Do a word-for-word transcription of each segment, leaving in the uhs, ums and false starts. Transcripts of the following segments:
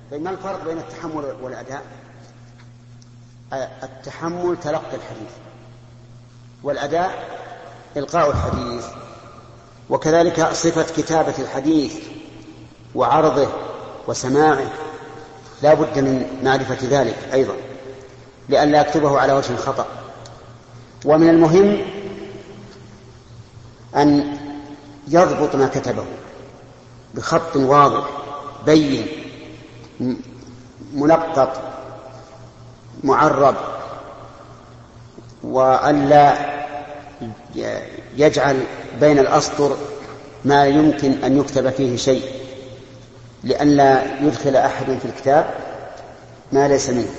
ما الفرق بين التحمل والأداء؟ التحمل تلقي الحديث، والأداء إلقاء الحديث. وكذلك صفة كتابة الحديث وعرضه وسماعه لا بد من معرفة ذلك أيضا لئلا يكتبه على وجه خطأ. ومن المهم أن يضبط ما كتبه بخط واضح بين منقط معرب، وألا يجعل بين الأسطر ما يمكن أن يكتب فيه شيء لئلا يدخل أحد في الكتاب ما ليس منه.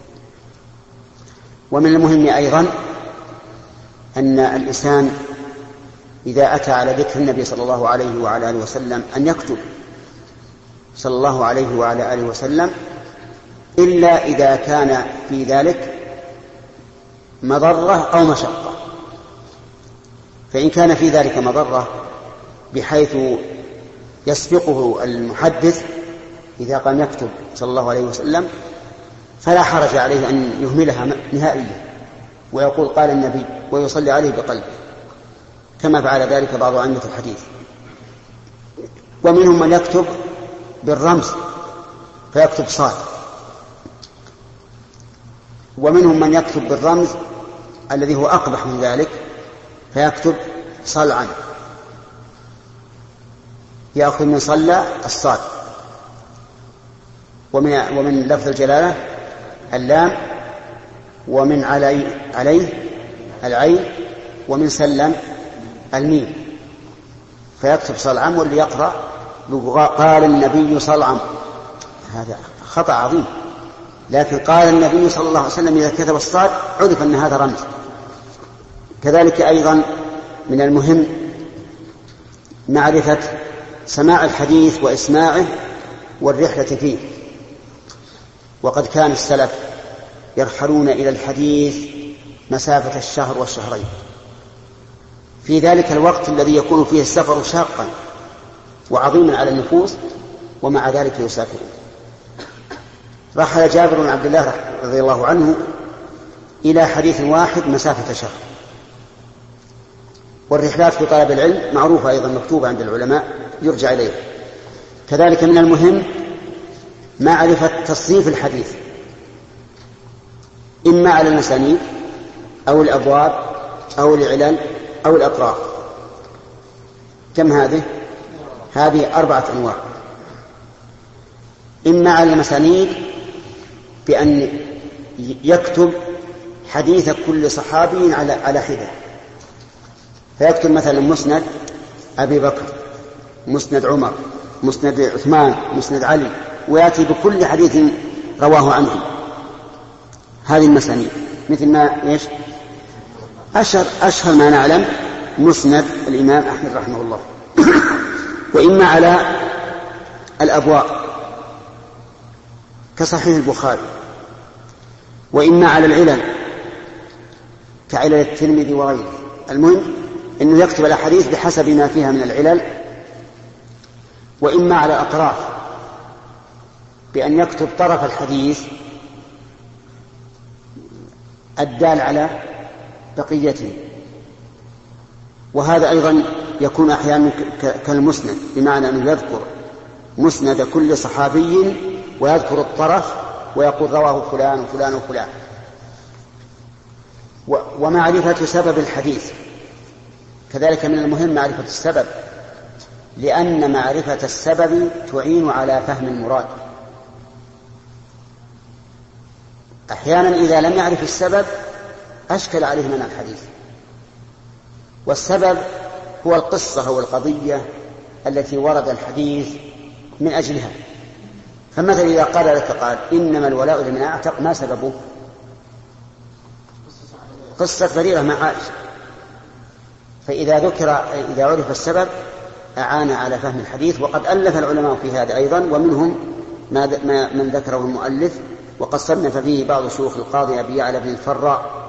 ومن المهم أيضا أن الإنسان إذا أتى على ذكر النبي صلى الله عليه وعلى آله وسلم أن يكتب صلى الله عليه وعلى آله وسلم، إلا إذا كان في ذلك مضرة أو مشقة. فإن كان في ذلك مضرة بحيث يسبقه المحدث إذا قام يكتب صلى الله عليه وسلم فلا حرج عليه أن يهملها نهائيا ويقول قال النبي ويصلي عليه بقلبه، كما فعل ذلك بعض أئمة الحديث. ومنهم من يكتب بالرمز فيكتب صاد، ومنهم من يكتب بالرمز الذي هو أقبح من ذلك فيكتب صلعا، يأخذ من صلى الصاد، ومن, ومن لفظ الجلالة اللام، ومن علي عليه العين، ومن سلم الميم، فيكتب صلعا. واللي يقرأ قال النبي صلعا هذا خطأ عظيم، لكن قال النبي صلى الله عليه وسلم إذا كتب الصاد عرف أن هذا رمز. كذلك أيضا من المهم معرفة سماع الحديث وإسماعه والرحلة فيه. وقد كان السلف يرحلون إلى الحديث مسافة الشهر والشهرين في ذلك الوقت الذي يكون فيه السفر شاقا وعظيما على النفوس، ومع ذلك يسافرون. رحل جابر بن عبد الله رضي الله عنه إلى حديث واحد مسافة شهر. والرحلات في طلب العلم معروفة أيضا مكتوبة عند العلماء يرجع إليه. كذلك من المهم معرفة تصنيف الحديث إما على المسانيد أو الأبواب أو العلل أو الأطراف. كم هذه؟ هذه أربعة أنواع. إما على المسانيد بأن يكتب حديث كل صحابي على على حدة، فيكتب مثلا مسند أبي بكر، مسند عمر، مسند عثمان، مسند علي، ويأتي بكل حديث رواه عنه. هذه المسانيد مثل ما إيش أشهر, أشهر ما نعلم مسند الإمام أحمد رحمه الله. وإما على الأبواب كصحيح البخاري، وإما على العلل كعلل الترمذي وغيره. المهم أنه يكتب الأحاديث بحسب ما فيها من العلل. وإما على الأطراف بأن يكتب طرف الحديث الدال على بقيته. وهذا أيضا يكون أحيانا كالمسند، بمعنى أنه يذكر مسند كل صحابي ويذكر الطرف ويقول رواه فلان وفلان وفلان. ومعرفة سبب الحديث كذلك من المهم معرفة السبب، لأن معرفة السبب تعين على فهم المراد. أحيانا إذا لم يعرف السبب أشكل عليه من الحديث. والسبب هو القصة أو القضية التي ورد الحديث من أجلها. فمثلا إذا قال لك قال إنما الولاء لمن أعتق، ما سببه؟ قصة بريرة مع عائشة. فإذا ذكر إذا عرف السبب أعان على فهم الحديث. وقد ألف العلماء في هذا أيضا، ومنهم ما من ذكره المؤلف وقد صنف فيه بعض شيوخ القاضي أبي يعلى بن الفراء،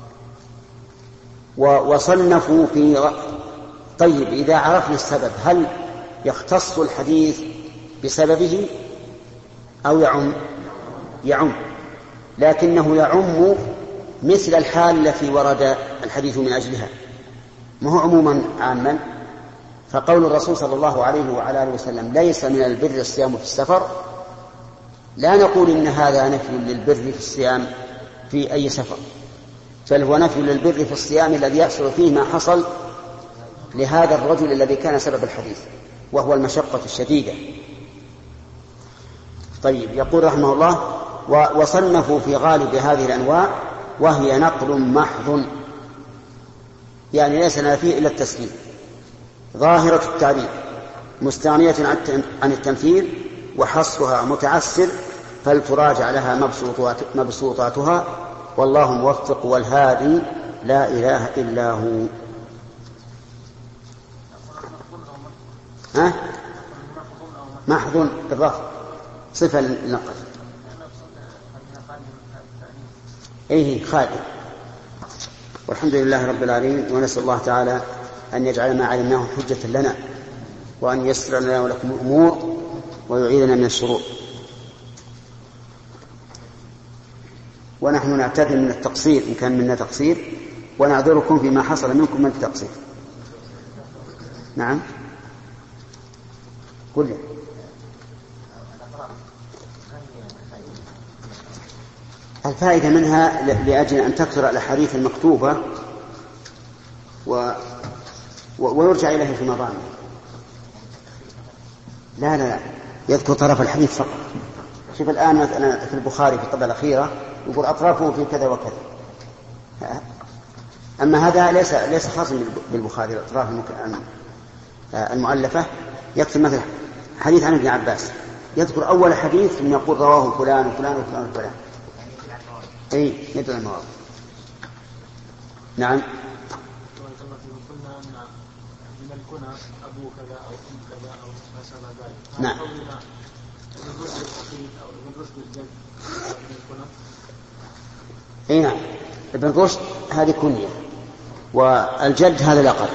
وصنفوا في. طيب إذا عرفنا السبب هل يختص الحديث بسببه أو يعم يعم لكنه يعم مثل الحال التي ورد الحديث من أجلها، ما هو عموما عاما. فقول الرسول صلى الله عليه وعلى آله وسلم ليس من البر الصيام في السفر، لا نقول إن هذا نفي للبر في الصيام في أي سفر، بل هو نفي للبر في الصيام الذي يحصل فيه ما حصل لهذا الرجل الذي كان سبب الحديث، وهو المشقة الشديدة. طيب، يقول رحمه الله: وصنفوا في غالب هذه الأنواع وهي نقل محض، يعني ليس لنا فيه إلا التسليم، ظاهرة التعبير، مستغنية عن التمثيل، وحصرها متعسر، فلتراجع لها مبسوطات مبسوطاتها، والله موفق والهادي لا إله إلا هو. ها؟ محض بالرفع، صفة للنقل. إيه خالد. والحمد لله رب العالمين، ونسأل الله تعالى أن يجعل ما علمناه حجة لنا، وأن ييسر لنا ولكم الأمور، ويعيذنا من الشرور. ونحن نعتذر من التقصير إن كان منا تقصير، ونعذركم فيما حصل منكم من التقصير. نعم، قل لي. الفائدة منها لأجل أن تكثر الأحاديث المكتوبة و... و... ويرجع إليه في مضامه. لا لا لا يذكر طرف الحديث فقط. شوف الآن مثلا في البخاري في الطبعة الأخيرة يقول أطرافه في كذا وكذا. أما هذا ليس ليس خاص بالبخاري، الأطراف المؤلفة يكتب مثلا حديث عن ابن عباس، يذكر أول حديث ثم يقول رواه فلان وفلان وفلان وفلان. أي يدعو المواضع. نعم. نعم. اي نعم، ابن رشد هذه كنية، والجد هذا لقب.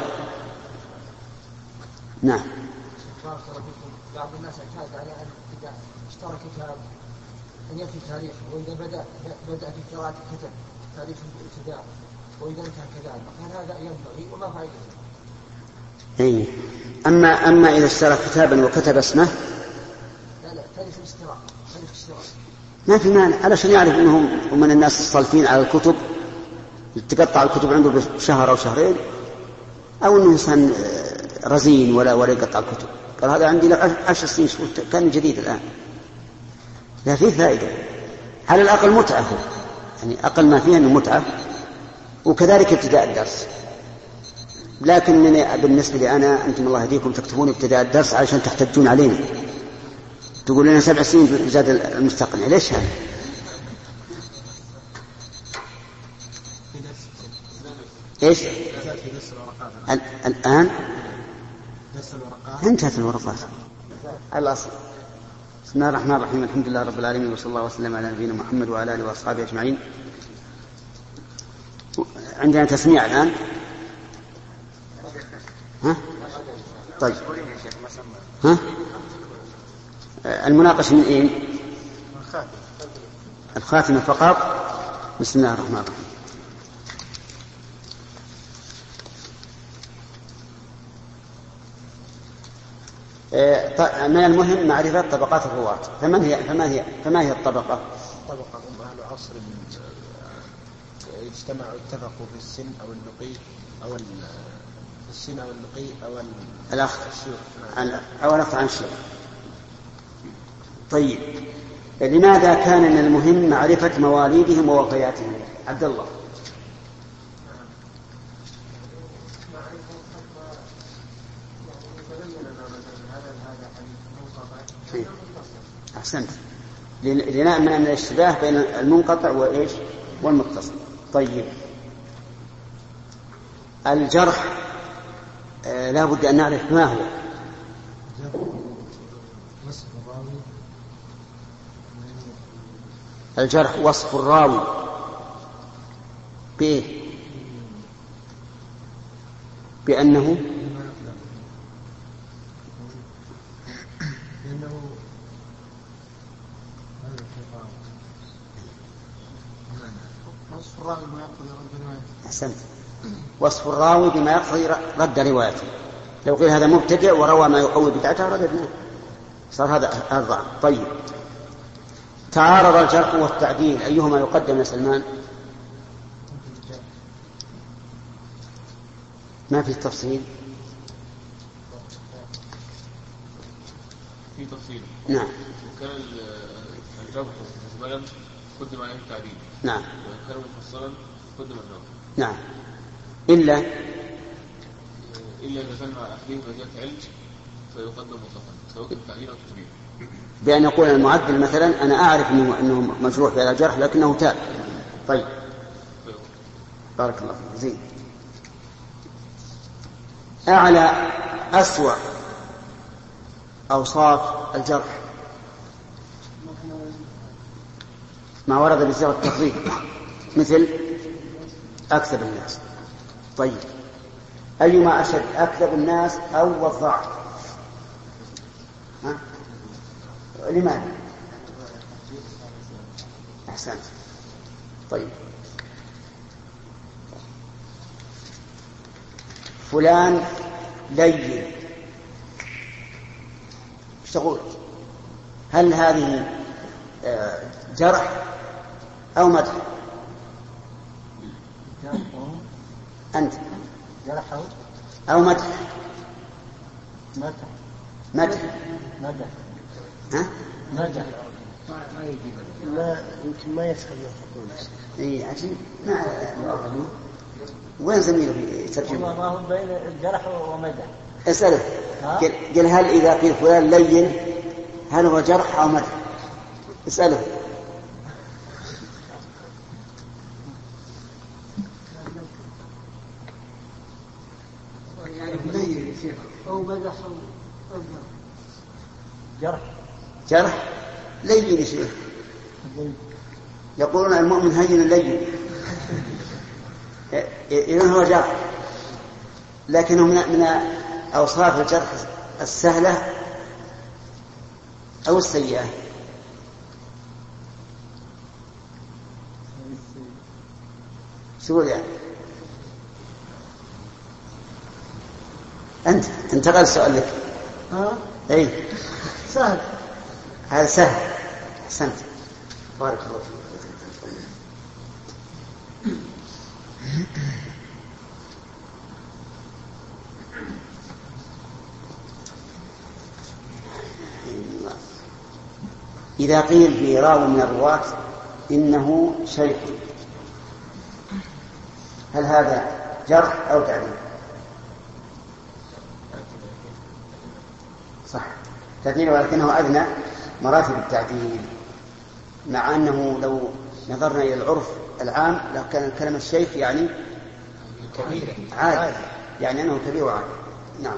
نعم. بعض الناس اعتاد على ان اذا اشترى كتاب ان يكتب تاريخ، واذا بدا بدا في قراءه كتب تاريخ الابتداء، واذا انتهى كذلك، فهل هذا ينبغي وما فائدته؟ اي اما اما اذا اشترى كتابا وكتب اسمه، لا لا تاريخ الاشتراء، تاريخ الاشتراء ما في مانع، علشان يعرف انهم ومن الناس الصالفين على الكتب، تقطع الكتب عنده بشهر او شهرين، او انه انسان رزين ولا ولا يقطع الكتب. قال هذا عندي لك عشر سنين كان جديد الان. لا فيه فائده، على الاقل متعه، يعني اقل ما فيها انه متعه، وكذلك ابتداء الدرس. لكن من بالنسبه لي انا، انتم الله يهديكم تكتبون ابتداء الدرس علشان تحتجون علينا، تقول لنا سبع سنين في زاد المستقنع، ليش هذا؟ ايش الان انتهت الورقات الاصل. بسم الله الرحمن الرحيم، الحمد لله رب العالمين، وصلى الله وسلم على نبينا محمد وعلى اله واصحابه اجمعين. عندنا تسميع الان. ها طيب، ها المناقشة من ايه؟ الخاتمة فقط. بسم الله الرحمن الرحيم. من المهم معرفة طبقات الرواة. فمن هي فما هي فما هي الطبقة؟ طبقة أهل عصر اجتمعوا اتفقوا في السن أو اللقي أو السن أو اللقي أو الأخ أو الأخ عن شيء. طيب، لماذا كان من المهم معرفة مواليدهم ووفياتهم؟ عبد الله. أحسنت، لنأمن من الاشتباه بين المنقطع وإيش والمتصل. طيب، الجرح آه لا بد أن نعرف ما هو. الجرح وصف الراوي بإيه؟ بأنه وصف الراوي بما يقتضي رد روايته. أحسنت. وصف الراوي بما يقتضي رد روايته. لو قيل هذا مبتدع وروى ما يقوي بدعته رددناه، صار هذا هذا. طيب، تعارض الجرح والتعديل، أيهما يقدم يا سلمان؟ ما في تفصيل؟ في تفصيل. نعم. وكان الجرح مجملا قدم عليه التعديل. نعم. وكان مفصلا قدم الجرح. نعم. إلا إلا إذا كان مع أحدهم مزية علم فيقدم مطلقا سواء كان تعديل أو تكبير. بأن يقول المعدل مثلا أنا أعرف أنه, إنه مجروح بهذا الجرح لكنه تاب. طيب، بارك الله فيك. زين. أعلى أسوأ أوصاف الجرح ما ورد بصيغة التفضيل، مثل أكذب الناس. طيب، أيما أشد، أكذب الناس أو الضعف؟ ها؟ لماذا؟ أحسنت. طيب، فلان لين، ايش تقول؟ هل هذه جرح أو مدح؟ أنت جرح أو مدح؟ مدح. مدح. مدح. ها؟ مدح. ما يجيب. لا يمكن ما يفهم ما تقول. إيه عجيب. ما وين زميله يترجم؟ والله ما هو بين الجرح ومدح. اسأله. قال هل إذا قيل فلان لين هل هو جرح أو مدح؟ اسأله. أو مدح أو جرح. جرح لين يا شيخ. يقولون المؤمن هين لين، إذن هو جرح، لكنه من أوصاف الجرح السهلة أو السيئة. شو يعني؟ أنت انتقل السؤال لك. ها؟ أي سهل. هذا سهل. أحسنت. بارك الله فيك. إذا قيل في راو من الرواة إنه شيخ، هل هذا جرح أو تعديل؟ صح، تعديل، ولكنه أدنى مراتب التعديل، مع أنه لو نظرنا إلى العرف العام لكان كلمة الشيخ يعني كبير عادي، يعني أنه كبير وعادي. نعم.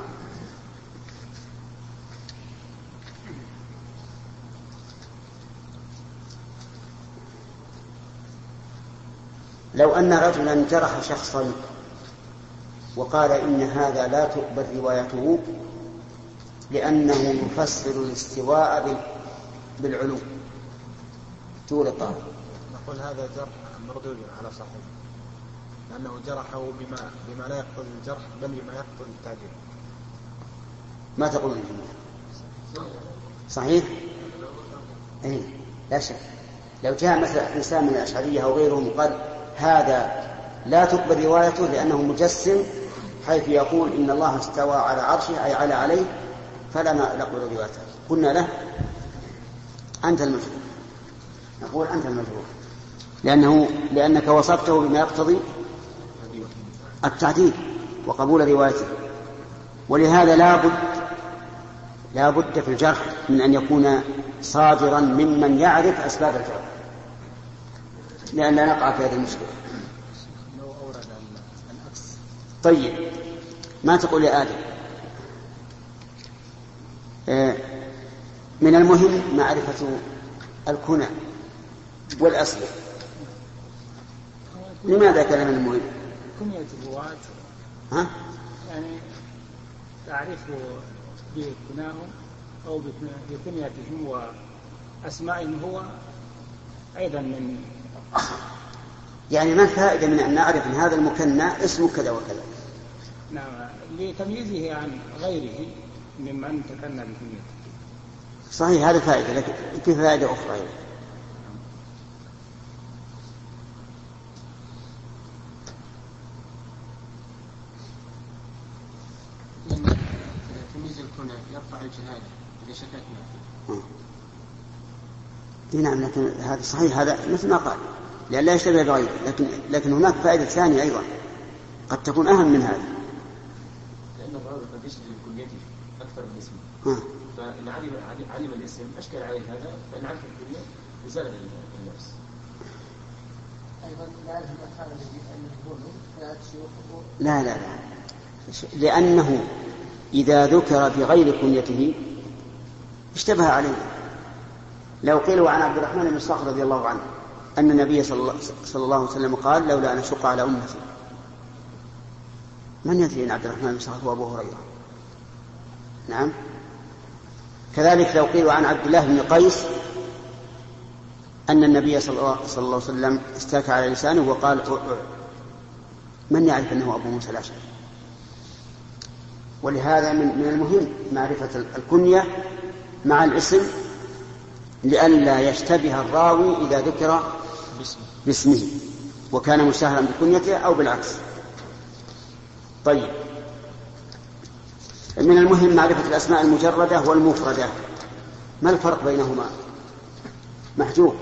لو أن رجلا جرح شخصا وقال إن هذا لا تقبل روايته لأنه يفسر الاستواء بالعلو، طول الطاعة، نقول هذا جرح مردود على صاحبه، لأنه جرحه بما, بما لا يقتضي الجرح بل بما يقتضي التعديل. ما تقولون الجمهور؟ صحيح؟ أي لا شك. لو جاء مثلا إنسان من الأشعرية أو غيرهم وقال هذا لا تقبل روايته لأنه مجسم، حيث يقول إن الله استوى على عرشه أي على عليه، فلا نقبل روايته، قلنا له أنت المجروح، نقول أنت المجروح، لأنه لأنك وصفته بما يقتضي التعديل وقبول روايته. ولهذا لا بد لا بد في الجرح من أن يكون صادرا ممن يعرف أسباب الجرح، لأن لا نقع في هذه المشكلة. طيب، ما تقول يا آدم؟ من المهم معرفة الكنى والأصل. لماذا كان من المهم؟ كنية الرواة ها؟ يعني تعرف بكناهم أو بكنيتهم وأسمائهم هو أيضا من يعني ما الفائدة من أن نعرف أن هذا المكنى اسمه كذا وكذا؟ نعم، لتمييزه عن غيره ممن تكنى بكنيته. صحيح، هذا فائدة، لكن في فائدة أخرى. تمييز الكنى يرفع الجهالة إذا شككنا فيه. نعم، لكن هذا صحيح، هذا مثل ما قال لأن لا يشتبه بغيره، لكن لكن هناك فائدة ثانية أيضا قد تكون أهم من هذا. لأن الراوي قد يشتبه بكنيته أكثر من اسمه، فإن علم علم الاسم أشكل عليه هذا، فإن عرف الكنية زال النفس. أيضا لا يعرف الأفعال الذي يقوله لا تشيخه. لا لا لا، لأنه إذا ذكر بغير كنيته اشتبه عليه. لو قيل عن عبد الرحمن بن صخر رضي الله عنه أن النبي صلى الله عليه وسلم قال لولا أن أشق على أمتي، من يدري أن عبد الرحمن بن صخر هو أبو هريرة؟ نعم. كذلك لو قيل عن عبد الله بن قيس أن النبي صلى الله عليه وسلم استاك على لسانه وقال من يعرف أنه أبو موسى الأشعري؟ ولهذا من المهم معرفة الكنية مع الاسم لئلا يشتبه الراوي إذا ذكر باسمه وكان مشتهرا بكنيته أو بالعكس. طيب، من المهم معرفة الأسماء المجردة والمفردة. ما الفرق بينهما؟ محجوب.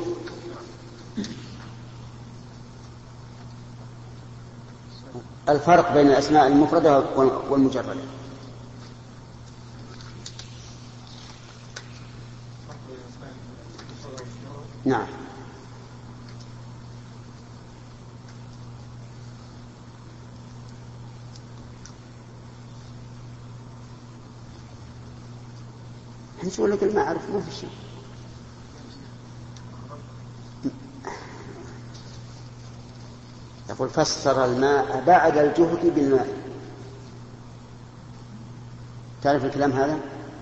الفرق بين الأسماء المفردة والمجردة. نعم. نقول لك ما أعرف، ما في شيء. يقول فسر الماء بعد الجهد بالماء. تعرف الكلام هذا؟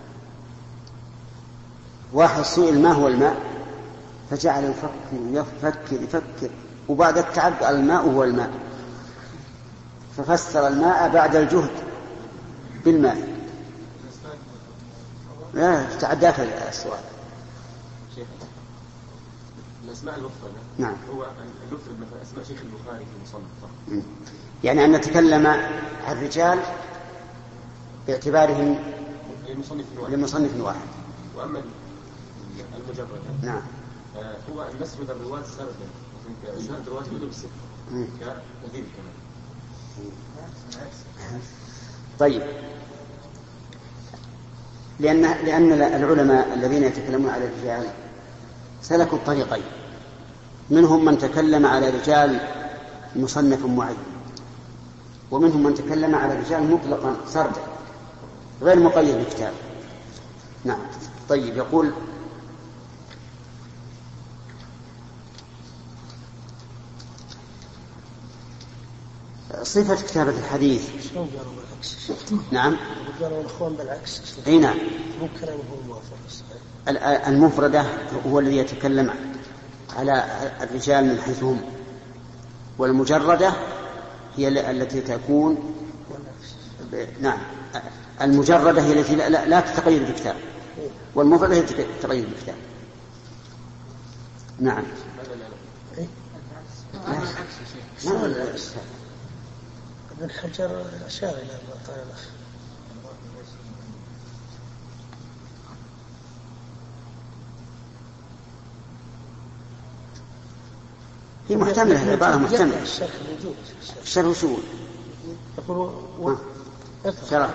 واحد سئل ما هو الماء فجعل يفكر يفكر يفكر وبعد التعب قال الماء هو الماء، ففسر الماء بعد الجهد بالماء. لا تعداك السؤال. شيخ الأسماء المفردة نعم هو المفرد مثلا أسماء شيخ البخاري في المصنف، يعني أن نتكلم عن الرجال باعتبارهم لمصنف واحد. وأما المجرد نعم هو أن نسرد الرواة سردا، إسناد الرواة يبدو بالسر كنذير كمان. طيب، لأن لأن العلماء الذين يتكلمون على الرجال سلكوا الطريقين. منهم من تكلم على رجال مصنف معين، ومنهم من تكلم على رجال مطلقا سردا غير مقيد بكتاب. نعم. طيب، يقول صفة كتابة الحديث. شلون قالوا بالعكس؟ نعم. قالوا الأخوان بالعكس. أي نعم. مو كلامه هو الموافق صحيح. المفردة هو الذي يتكلم على الرجال من حيث هم، والمجردة هي التي تكون نعم المجردة هي التي لا, لا, لا تتقيد بكتاب، والمفردة هي تتقيد بكتاب. نعم. لا لا ابن حجر أشار إلى ما قال الأخ. هي محتملة، العبارة محتملة. الشرح موجود. الشرح وشو يقول شرح؟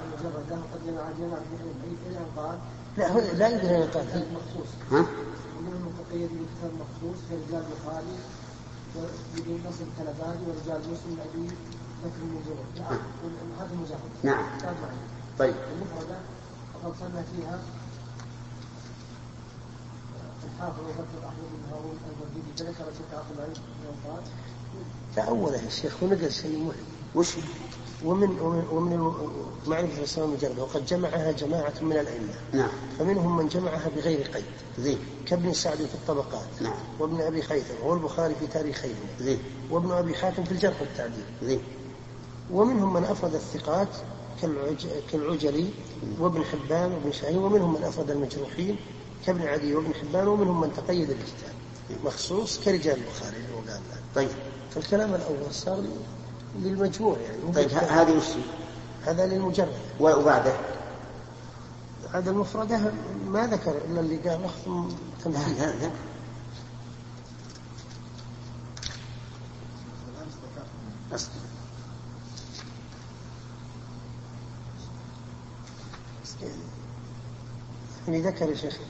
لا هو لا يدري أن قال مخصوص. ها؟ ومنهم متقيد بكتاب مخصوص كرجال البخاري وابن نصر الكلباني ورجال مسلم أبي بكر المجرد. نعم. هذا مجرد. نعم. طيب. المفردة وقد صنع فيها الحافظ وبكر أحمد بن هارون البرديبي ذكر شيخ عبد العزيز بن عباس. تأوله يا شيخ ونقل شيء مهم. وش ومن ومن, ومن معرفة الإسلام المجردة وقد جمعها جماعة من الأئمة. نعم. فمنهم من جمعها بغير قيد زين. كابن سعد في الطبقات. نعم. وابن أبي خيثم والبخاري في تاريخين. زين. وابن أبي حاتم في الجرح والتعديل. زين. ومنهم من أفرد الثقات كالعج... كالعجلي وابن حبان وابن شاهين. ومنهم من أفرد المجروحين كابن عدي وابن حبان. ومنهم من تقيد الكتاب مخصوص كرجال البخاري اللي هو قال. طيب. فالكلام الأول صار للمجموع يعني. طيب هذه وش هذا للمجرد. وبعده هذا المفردة ما ذكر إلا اللي قال أخذ تمثيل. هذا أصل يعني ذكر يا شيخ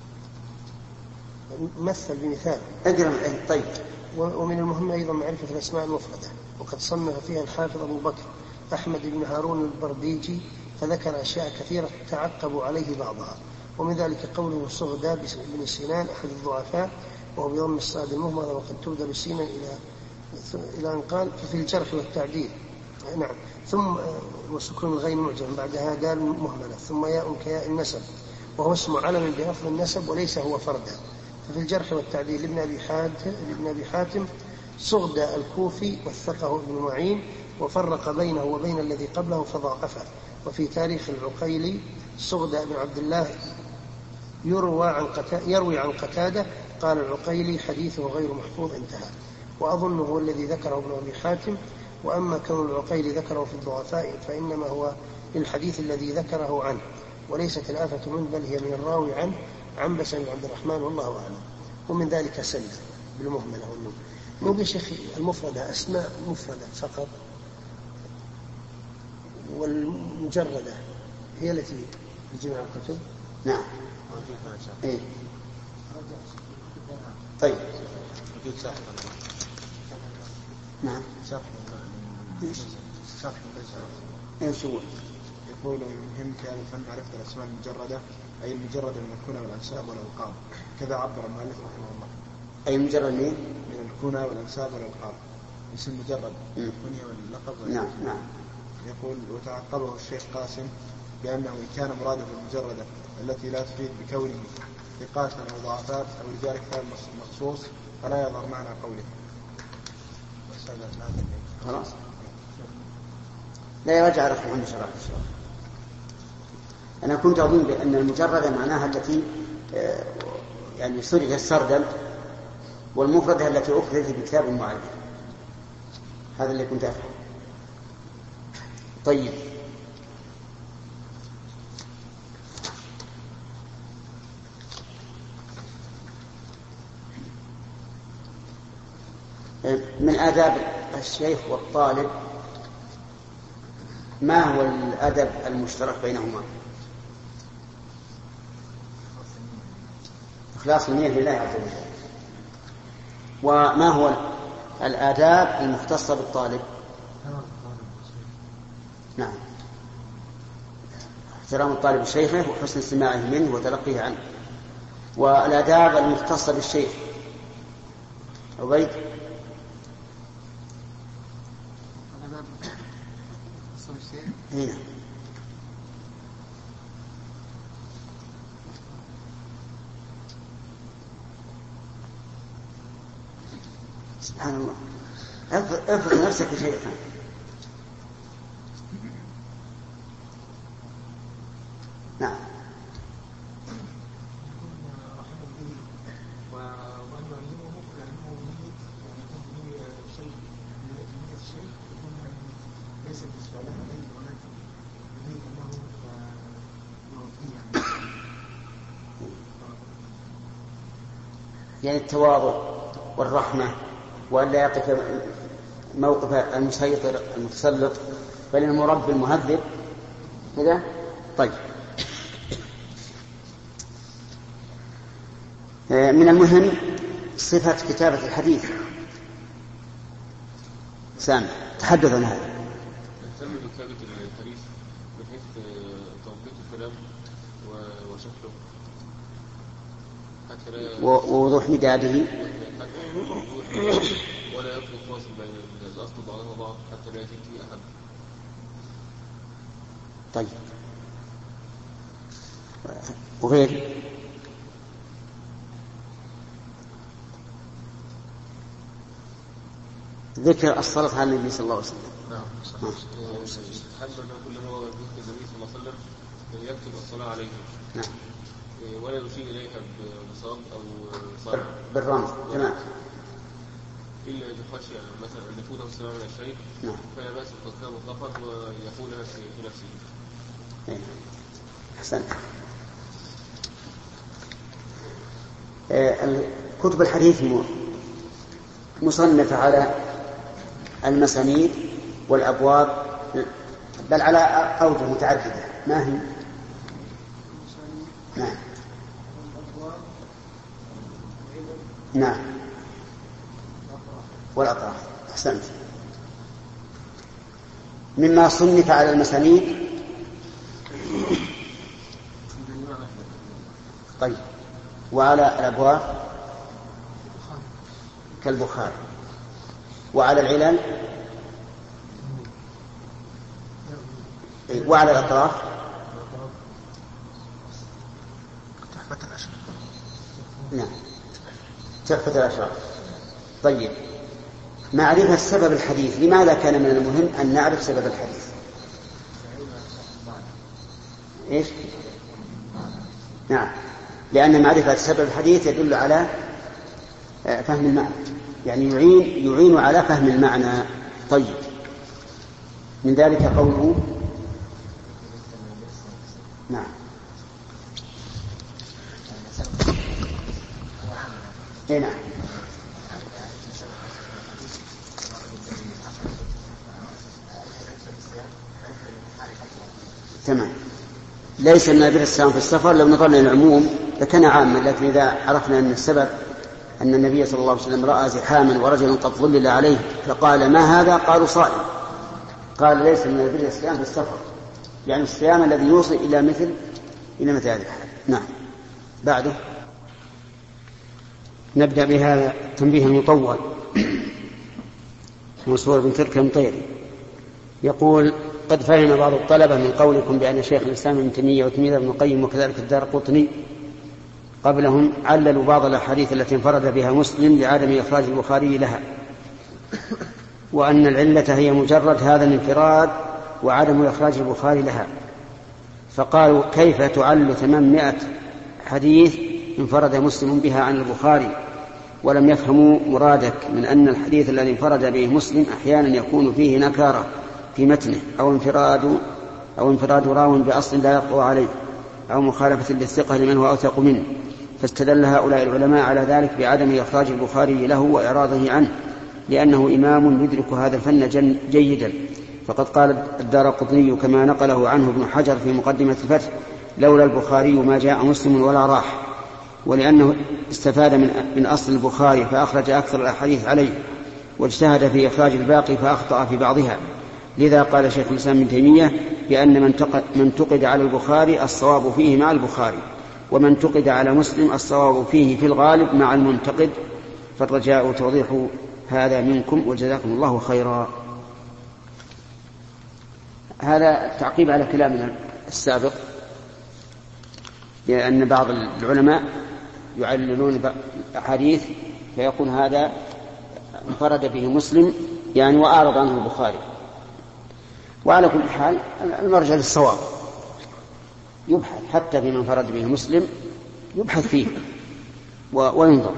مثل بمثال. أقرأ. طيب. ومن المهم أيضا معرفة الأسماء المفردة وقد صنف فيها الحافظ أبو بكر أحمد بن هارون البرديجي فذكر أشياء كثيرة تعقب عليه بعضها. ومن ذلك قوله صغدى بن سنان أحد الضعفاء وهو بضم الصاد المهملة وقد تبدل سينا إلى إلى أن قال في الجرح والتعديل. نعم. ثم وسكون الغين معجم بعدها قال مهملة ثم ياء كياء النسب وهو اسم علم بأصل النسب وليس هو فردا. ففي الجرح والتعديل لابن أبي حاتم, لابن أبي حاتم صغدى الكوفي وثقه ابن معين وفرق بينه وبين الذي قبله فضعفه. وفي تاريخ العقيلي صغدى بن عبد الله يروى عن يروي عن قتادة قال العقيلي حديثه غير محفوظ انتهى. وأظنه هو الذي ذكره ابن أبي حاتم. وأما كون العقيلي ذكره في الضعفاء فإنما هو للحديث الذي ذكره عنه وليست الآفة منه بل هي من الراوي عنه عن بس بن عبد الرحمن والله أعلم. ومن ذلك سنة بالمهملة والنون. مو بشيخ المفردة أسماء مفردة فقط والمجردة هي التي تجمع الكتب. نعم. إيه. طيب. نعم. ايش هو؟ يقول المهم في هذا الفن معرفة الأسماء المجردة أي المجرد من الكنى والأنساب والألقاب. كذا عبر المؤلف رحمه الله. أي مجرد من؟ من الكنى والأنساب والألقاب. اسم مجرد الكنية واللقب. نعم نعم. يقول وتعقبه الشيخ قاسم بأنه إن كان مراده المجردة التي لا تفيد بكونه ثقات أو ضعفات أو رجال كتاب مخصوص فلا يظهر معنى قوله. خلاص. لا يرجع رحمه الله شرح. أنا كنت أظن بأن المجردة معناها التي يعني سرد السردا والمفردة التي أخذت بكتاب معين. هذا اللي كنت أفهم. طيب. من آداب الشيخ والطالب ما هو الأدب المشترك بينهما؟ إخلاص النية لله عز وجل. وما هو الآداب المختصة بالطالب؟ نعم. احترام الطالب لشيخه وحسن استماعه منه وتلقيه عنه. والآداب المختصة بالشيخ عبيد. هنا سبحان الله. افرض نفسك يا شيخ. نعم. يعني التواضع والرحمة وأن لا يقف موقف المسيطر المتسلط بل المربي المهذب كذا. طيب. من المهم صفة كتابة الحديث. سامع تحدث عن هذا. نهتم بكتابة الحديث بحيث توضيح الكلام وشكله ووضوح مداده ولا يكون فاصل بين الأصل وبعضها بعض حتى لا يأتي فيه أحد. طيب وغير ذكر الصلاة على النبي صلى الله عليه وسلم. نعم. حتى كل ما ذكر النبي صلى الله عليه وسلم يكتب الصلاة عليه. نعم. ولا يشير إليها بصاد أو صار بالرمز. تمام. إلا إذا خشي مثلا أن يفوته السلام من الشيء. نعم. فلا بأس بقدام مطلقا ويقولها في نفسه. إيه. أحسنت. آه كتب الحديث مصنفة على المسانيد والأبواب، بل على أوجه متعددة. ما هي؟ نعم. نعم. والأطراف. أحسنت. مما صنف على المسانيد. طيب. وعلى الأبواب كالبخاري. وعلى العلل وعلى الأطراف تحفة الأشراف. نعم تحفة الأشراف. طيب معرفة سبب الحديث، لماذا كان من المهم أن نعرف سبب الحديث؟ إيش؟ نعم لأن معرفة سبب الحديث يدل على فهم المعنى، يعني يعين يعين على فهم المعنى. طيب من ذلك قوله نعم اي نعم تمام. ليس من البر الصيام في السفر. لو نظرنا العموم لكان عاما، لكن إذا عرفنا أن السبب أن النبي صلى الله عليه وسلم رأى زحاما ورجلا قد ظلل عليه فقال ما هذا؟ قالوا صائم. قال ليس من البر الصيام في السفر، يعني الصيام الذي يوصل إلى مثل إلى مثل هذه الحال. نعم. بعده نبدأ بهذا التنبيه المطول. منصور بن ترك المطيري يقول قد فهم بعض الطلبة من قولكم بأن شيخ الإسلام ابن تيمية وتلميذه ابن القيم وكذلك الدارقطني قبلهم عللوا بعض الأحاديث التي انفرد بها مسلم لعدم إخراج البخاري لها، وأن العلة هي مجرد هذا الانفراد وعدم إخراج البخاري لها. فقالوا كيف تعل ثمانمائة حديث انفرد مسلم بها عن البخاري؟ ولم يفهموا مرادك من أن الحديث الذي انفرد به مسلم أحيانا يكون فيه نكارة في متنه أو انفراد أو انفراد راو بأصل لا يقوى عليه أو مخالفة للثقة لمن هو أوثق منه. فاستدل هؤلاء العلماء على ذلك بعدم إخراج البخاري له وإعراضه عنه، لأنه إمام يدرك هذا الفن جيدا. فقد قال الدارقطني كما نقله عنه ابن حجر في مقدمة الفتح لولا البخاري ما جاء مسلم ولا راح، ولأنه استفاد من, من أصل البخاري فأخرج أكثر الأحاديث عليه، واجتهد في إخراج الباقي فأخطأ في بعضها. لذا قال شيخ الإسلام ابن تيمية بأن من انتقد على البخاري الصواب فيه مع البخاري، ومن انتقد على مسلم الصواب فيه في الغالب مع المنتقد. فالرجاء توضيح هذا منكم وجزاكم الله خيرا. هذا تعقيب على كلامنا السابق، لأن بعض العلماء يعللون أحاديث فيقول هذا انفرد به مسلم يعني وأعرض عنه البخاري. وعلى كل حال المرجع للصواب يبحث حتى فيما انفرد به مسلم، يبحث فيه وينظر.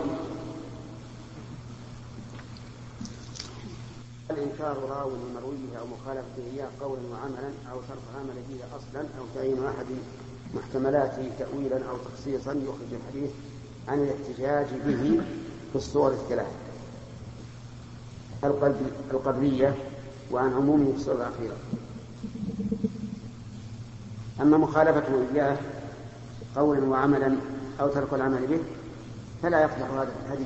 الإنكار راو لمرويه أو مخالفته إياه قولا وعملا أو صرف عمل به أصلا أو تعيين أحد محتملاته تأويلا أو تخصيصا يخرج الحديث عن الاحتجاج به في الصور الثلاث القبلية وعن عمومه في الصور الأخيرة. أما مخالفته إياه قولا وعملا أو ترك العمل به فلا يقدح هذا الحديث،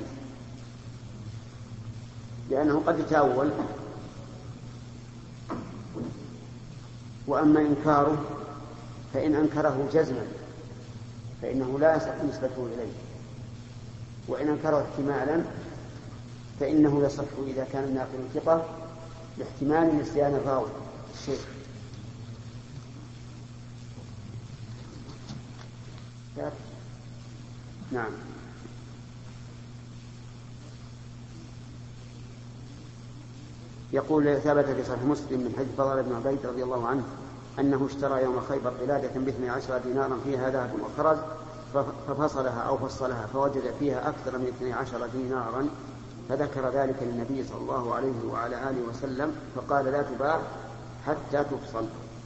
لأنه قد يتأول. وأما إنكاره فإن أنكره جزما فإنه لا يصح نسبته إليه، وإن أنكره احتمالا فإنه يصح إذا كان الناقل ثقة لاحتمال نسيان الراوي الشيء. نعم. يقول ثبت في صحيح مسلم من حديث فضل بن عبيد رضي الله عنه أنه اشترى يوم خيبر قلادة باثني عشر دينارا فيها ذهب وخرز ففصلها أو فصلها فوجد فيها أكثر من اثني عشر دينارا فذكر ذلك للنبي صلى الله عليه وعلى آله وسلم فقال لا تباع حتى تفصل.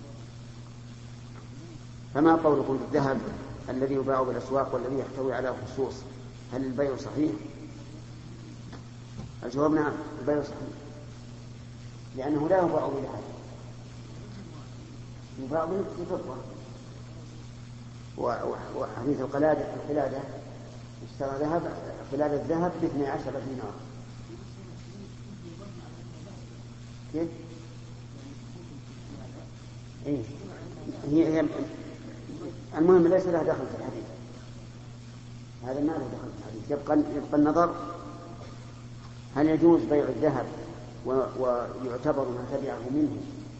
فما قولكم بالذهب الذي يباع بالأسواق والذي يحتوي على خصوص، هل البيع صحيح؟ الجواب نعم، البيع صحيح، لأنه لا يباع بذهب، يباع بفضة. وحديث القلادة القلادة اشترى ذهب قلادة الذهب باثني عشر دينار. كيف؟ إيه؟ هي هي المهم ليس لها دخل في الحديث، هذا ما له دخل في الحديث. يبقى يبقى النظر هل يجوز بيع الذهب ويعتبر ما تبعه منه،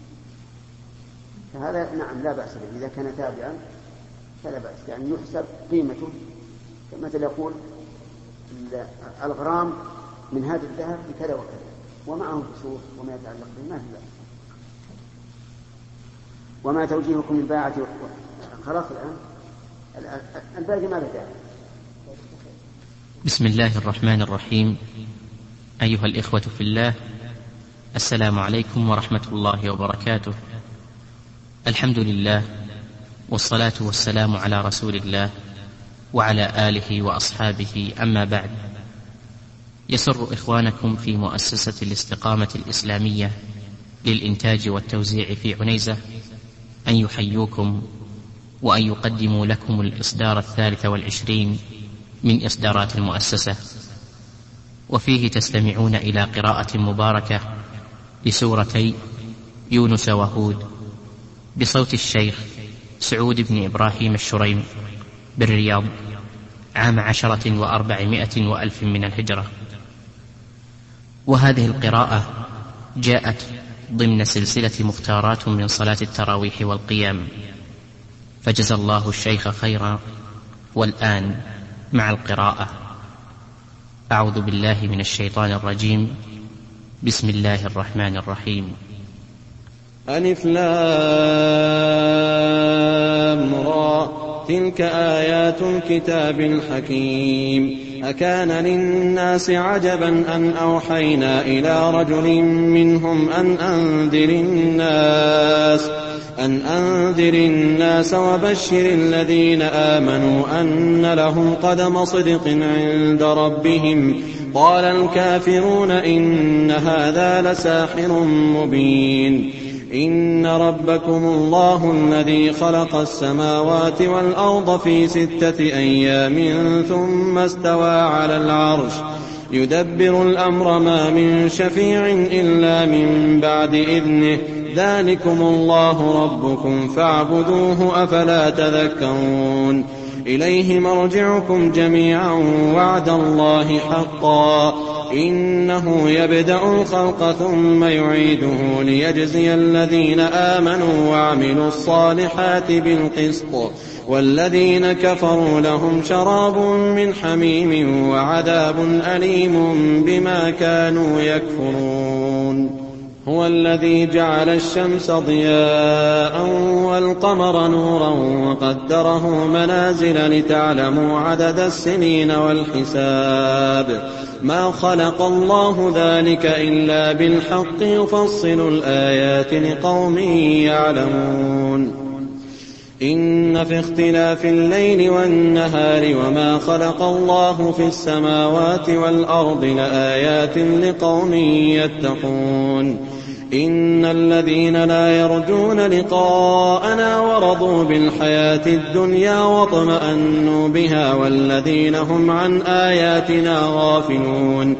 فهذا نعم لا بأس به إذا كان تابعا فلا بأس، يعني يحسب قيمته. مثل يقول الغرام من هذا الذهب بكذا وكذا ومعه خصوص وما يتعلق به ما في بأس. وما توجيهكم الباعة خلاص الآن الباقي ما بدأ. بسم الله الرحمن الرحيم. أيها الإخوة في الله، السلام عليكم ورحمة الله وبركاته. الحمد لله والصلاة والسلام على رسول الله وعلى آله وأصحابه، أما بعد. يسر إخوانكم في مؤسسة الاستقامة الإسلامية للإنتاج والتوزيع في عنيزة أن يحيوكم وأن يقدموا لكم الإصدار الثالث والعشرين من إصدارات المؤسسة، وفيه تستمعون إلى قراءة مباركة لسورتي يونس وهود بصوت الشيخ سعود بن إبراهيم الشريم بالرياض عام عشرة وأربعمائة وألف من الهجرة. وهذه القراءة جاءت ضمن سلسلة مختارات من صلاة التراويح والقيام، فجزى الله الشيخ خيرا. والآن مع القراءة. أعوذ بالله من الشيطان الرجيم. بسم الله الرحمن الرحيم. ألف لام را تلك آيات الكتاب الحكيم. أكان للناس عجبا أن أوحينا إلى رجل منهم أن أنذر الناس أن أنذر الناس وبشر الذين آمنوا أن لهم قدم صدق عند ربهم. قال الكافرون إن هذا لساحر مبين. إن ربكم الله الذي خلق السماوات والأرض في ستة أيام ثم استوى على العرش يدبر الأمر ما من شفيع إلا من بعد إذنه. ذلكم الله ربكم فاعبدوه أفلا تذكرون. إليه مرجعكم جميعا وعد الله حقا. إنه يبدأ الخلق ثم يعيده ليجزي الذين آمنوا وعملوا الصالحات بالقسط والذين كفروا لهم شراب من حميم وعذاب أليم بما كانوا يكفرون. هو الذي جعل الشمس ضياء والقمر نورا وقدره منازل لتعلموا عدد السنين والحساب. ما خلق الله ذلك إلا بالحق يفصل الآيات لقوم يعلمون. إن في اختلاف الليل والنهار وما خلق الله في السماوات والأرض لآيات لقوم يتقون. إن الذين لا يرجون لقاءنا ورضوا بالحياة الدنيا واطمأنوا بها والذين هم عن آياتنا غافلون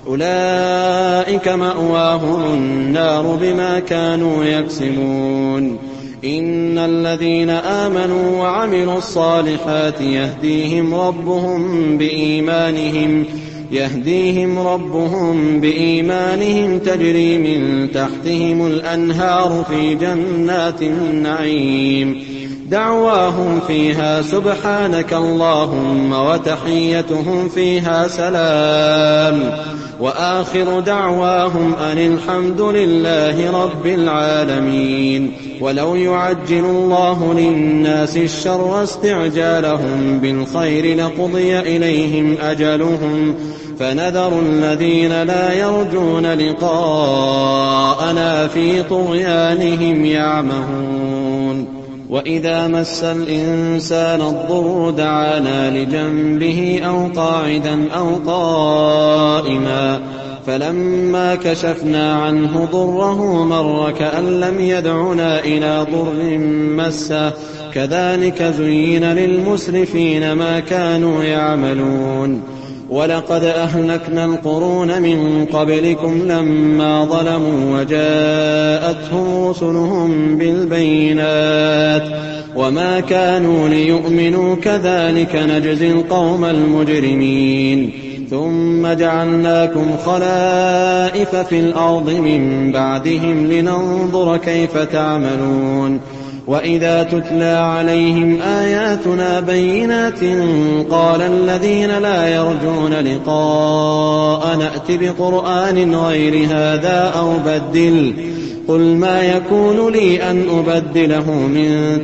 أولئك مأواهم النار بما كانوا يكسبون. إن الذين آمنوا وعملوا الصالحات يهديهم ربهم بإيمانهم يهديهم ربهم بإيمانهم تجري من تحتهم الأنهار في جنات النعيم دعواهم فيها سبحانك اللهم وتحيتهم فيها سلام وآخر دعواهم أن الحمد لله رب العالمين. ولو يعجل الله للناس الشر استعجالهم بالخير لقضي إليهم أجلهم فنذر الذين لا يرجون لقاءنا في طغيانهم يعمهون. وإذا مس الإنسان الضر دعانا لجنبه أو قاعدا أو قائما فلما كشفنا عنه ضره مر كأن لم يدعنا إلى ضر مسه كذلك زين للمسرفين ما كانوا يعملون. ولقد أهلكنا القرون من قبلكم لما ظلموا وجاءتهم رسلهم بالبينات وما كانوا ليؤمنوا كذلك نجزي القوم المجرمين. ثم جعلناكم خلائف في الأرض من بعدهم لننظر كيف تعملون. وإذا تتلى عليهم آياتنا بينات قال الذين لا يرجون لقاء نأت بقرآن غير هذا أو بدل قل ما يكون لي أن أبدله من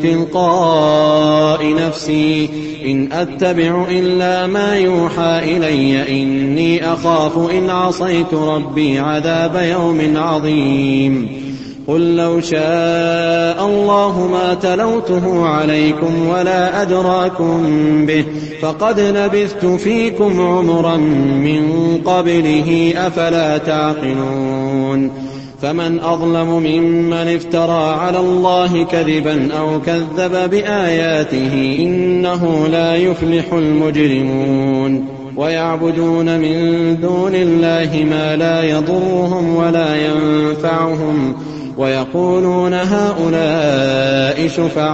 تلقاء نفسي إن أتبع إلا ما يوحى إلي إني أخاف إن عصيت ربي عذاب يوم عظيم. قل لو شاء الله ما تلوته عليكم ولا أدراكم به فقد لبثت فيكم عمرا من قبله أفلا تعقلون. فمن أظلم ممن افترى على الله كذبا أو كذب بآياته إنه لا يفلح المجرمون. ويعبدون من دون الله ما لا يضرهم ولا ينفعهم ويقولون هؤلاء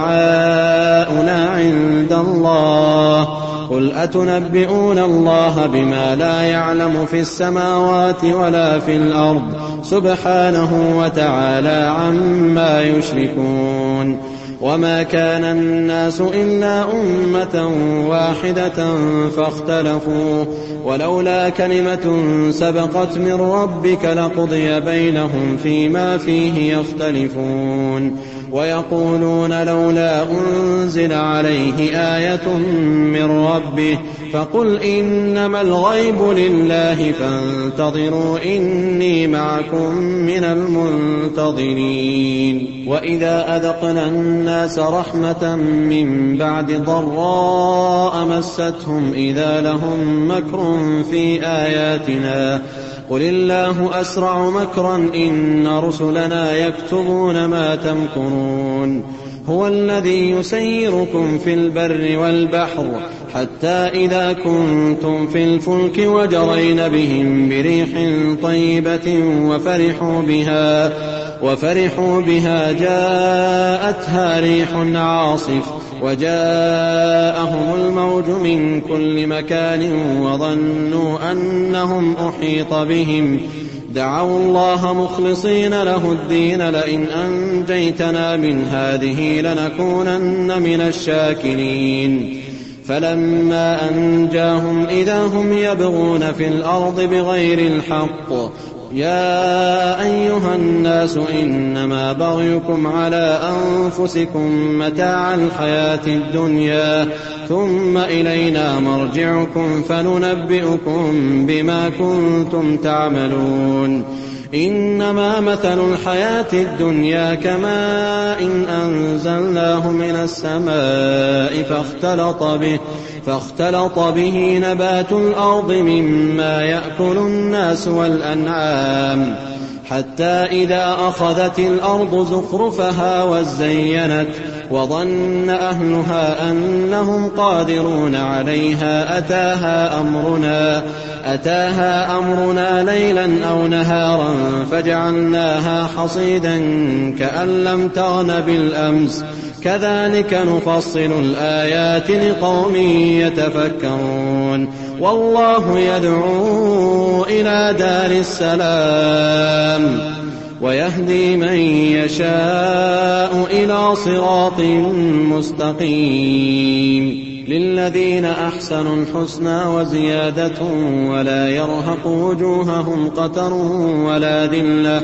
شفعاؤنا عند الله قل أتنبئون الله بما لا يعلم في السماوات ولا في الأرض سبحانه وتعالى عما يشركون. وما كان الناس إلا أمة واحدة فاختلفوا ولولا كلمة سبقت من ربك لقضي بينهم فيما فيه يختلفون. ويقولون لولا أنزل عليه آية من ربه فقل إنما الغيب لله فانتظروا إني معكم من المنتظرين. وإذا أذقنا الناس رحمة من بعد ضراء مستهم إذا لهم مكر في آياتنا قل الله أسرع مكرا إن رسلنا يكتبون ما تمكرون. هو الذي يسيركم في البر والبحر حتى إذا كنتم في الفلك وجرين بهم بريح طيبة وفرحوا بها وفرحوا بها جاءتها ريح عاصف وجاءهم الموج من كل مكان وظنوا أنهم أحيط بهم دعوا الله مخلصين له الدين لئن أنجيتنا من هذه لنكونن من الشاكرين. فلما أنجاهم إذا هم يبغون في الأرض بغير الحق يا أيها الناس إنما بغيكم على أنفسكم متاع الحياة الدنيا ثم إلينا مرجعكم فننبئكم بما كنتم تعملون. إنما مثل الحياة الدنيا كماء إن أنزلناه من السماء فاختلط به فاختلط به نبات الأرض مما يأكل الناس والأنعام حتى إذا أخذت الأرض زخرفها وزينت وظن أهلها أنهم قادرون عليها أتاها أمرنا أتاها أمرنا ليلا أو نهارا فجعلناها حصيدا كأن لم تغن بالأمس كذلك نفصل الآيات لقوم يتفكرون والله يدعو إلى دار السلام ويهدي من يشاء إلى صراط مستقيم للذين أحسنوا الحسنى وزيادة ولا يرهق وجوههم قتر ولا ذلة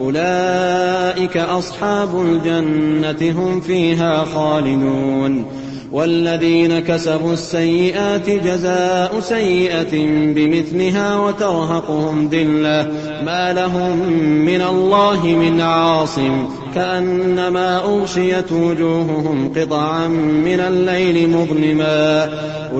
أولئك أصحاب الجنة هم فيها خالدون والذين كسبوا السيئات جزاء سيئة بمثلها وترهقهم ذلة ما لهم من الله من عاصم كأنما أغشيت وجوههم قطعا من الليل مظلما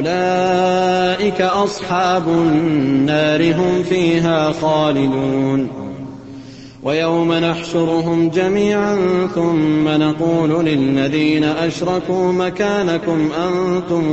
أولئك أصحاب النار هم فيها خالدون ويوم نحشرهم جميعا ثم نقول للذين أشركوا مكانكم أنتم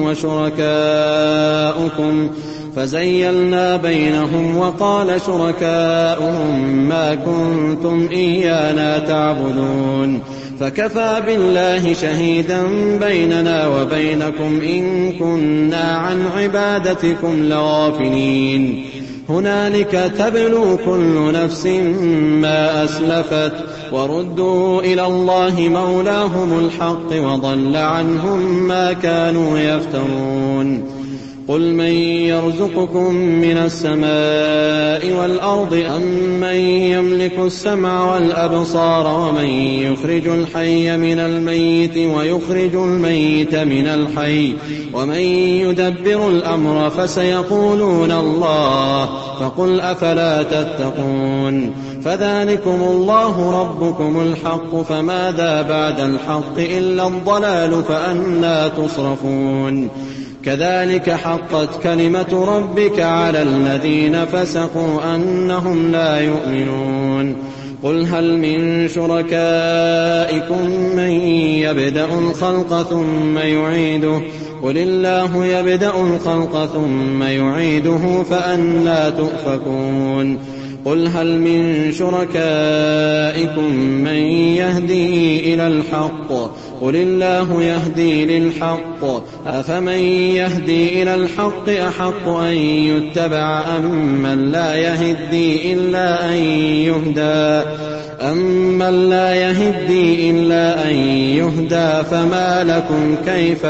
وشركاؤكم فزيلنا بينهم وقال شركاؤهم ما كنتم إيانا تعبدون فكفى بالله شهيدا بيننا وبينكم إن كنا عن عبادتكم لغافلين هنالك تبلو كل نفس ما أسلفت وردوا إلى الله مولاهم الحق وضل عنهم ما كانوا يفترون قل من يرزقكم من السماء والأرض أم من يملك السمع والأبصار ومن يخرج الحي من الميت ويخرج الميت من الحي ومن يدبر الأمر فسيقولون الله فقل أفلا تتقون فذلكم الله ربكم الحق فماذا بعد الحق إلا الضلال فأنى تصرفون كذلك حقت كلمة ربك على الذين فسقوا أنهم لا يؤمنون قل هل من شركائكم من يبدأ الخلق ثم يعيده قل الله يبدأ الخلق ثم يعيده فأنى تؤفكون قل هل من شركائكم من يهدي إلى الحق قل الله يهدي للحق أفمن يهدي إلى الحق أحق أن يتبع أم من لا يهدي إلا أن يهدى أمن لا يهدي إلا أن يهدى فما لكم كيف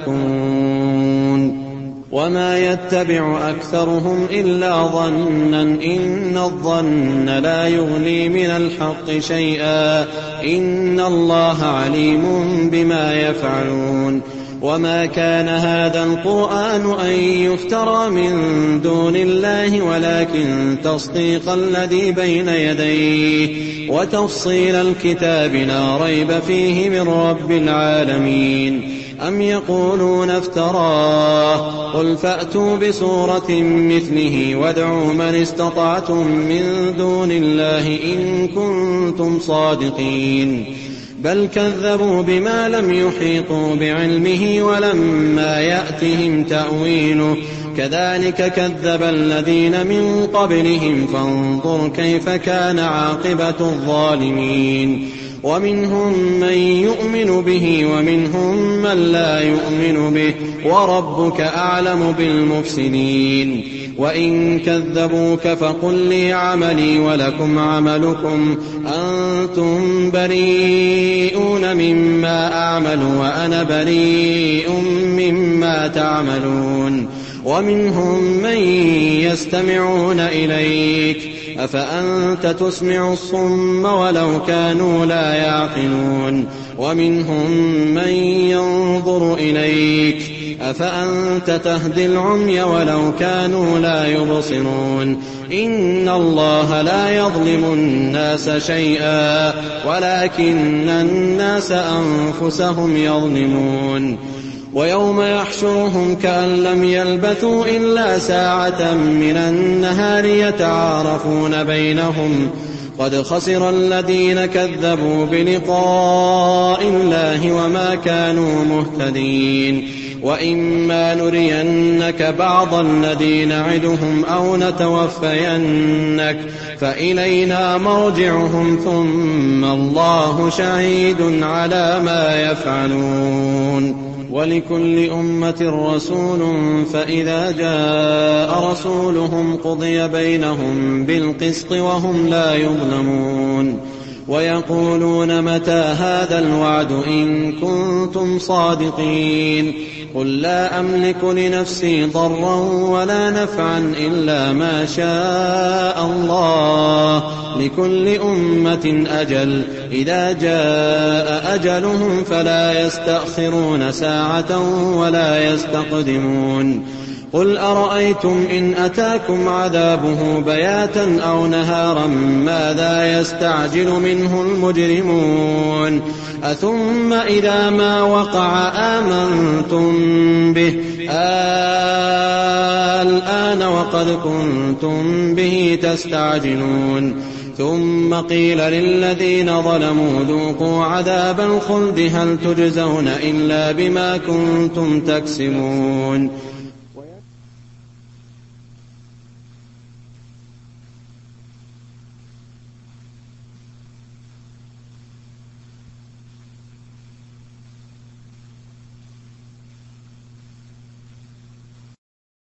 تحكمون وما يتبع أكثرهم إلا ظنا إن الظن لا يغني من الحق شيئا إن الله عليم بما يفعلون وما كان هذا القرآن أن يفترى من دون الله ولكن تصديق الذي بين يديه وتفصيل الكتاب لا ريب فيه من رب العالمين أم يقولون افتراه قل فأتوا بسورة مثله وادعوا من استطعتم من دون الله إن كنتم صادقين بل كذبوا بما لم يحيطوا بعلمه ولما يأتهم تأويله كذلك كذب الذين من قبلهم فانظر كيف كان عاقبة الظالمين ومنهم من يؤمن به ومنهم من لا يؤمن به وربك أعلم بالمفسدين وإن كذبوك فقل لي عملي ولكم عملكم أنتم بريئون مما أعمل وأنا بريء مما تعملون ومنهم من يستمعون إليك أفأنت تسمع الصم ولو كانوا لا يعقلون ومنهم من ينظر إليك أفأنت تهدي العمي ولو كانوا لا يبصرون إن الله لا يظلم الناس شيئا ولكن الناس أنفسهم يظلمون ويوم يحشرهم كأن لم يلبثوا إلا ساعة من النهار يتعارفون بينهم قد خسر الذين كذبوا بلقاء الله وما كانوا مهتدين وإما نرينك بعض الذي نعدهم أو نتوفينك فإلينا مرجعهم ثم الله شهيد على ما يفعلون ولكل أمة رسول فإذا جاء رسولهم قضي بينهم بالقسط وهم لا يظلمون ويقولون متى هذا الوعد إن كنتم صادقين قل لا أملك لنفسي ضرا ولا نفعا إلا ما شاء الله لكل أمة أجل إذا جاء أجلهم فلا يستأخرون ساعة ولا يستقدمون قل أرأيتم إن أتاكم عذابه بياتا أو نهارا ماذا يستعجل منه المجرمون أثم إذا ما وقع آمنتم به الآن وقد كنتم به تستعجلون ثم قيل للذين ظلموا ذوقوا عذاب الخلد هل تجزون إلا بما كنتم تكسبون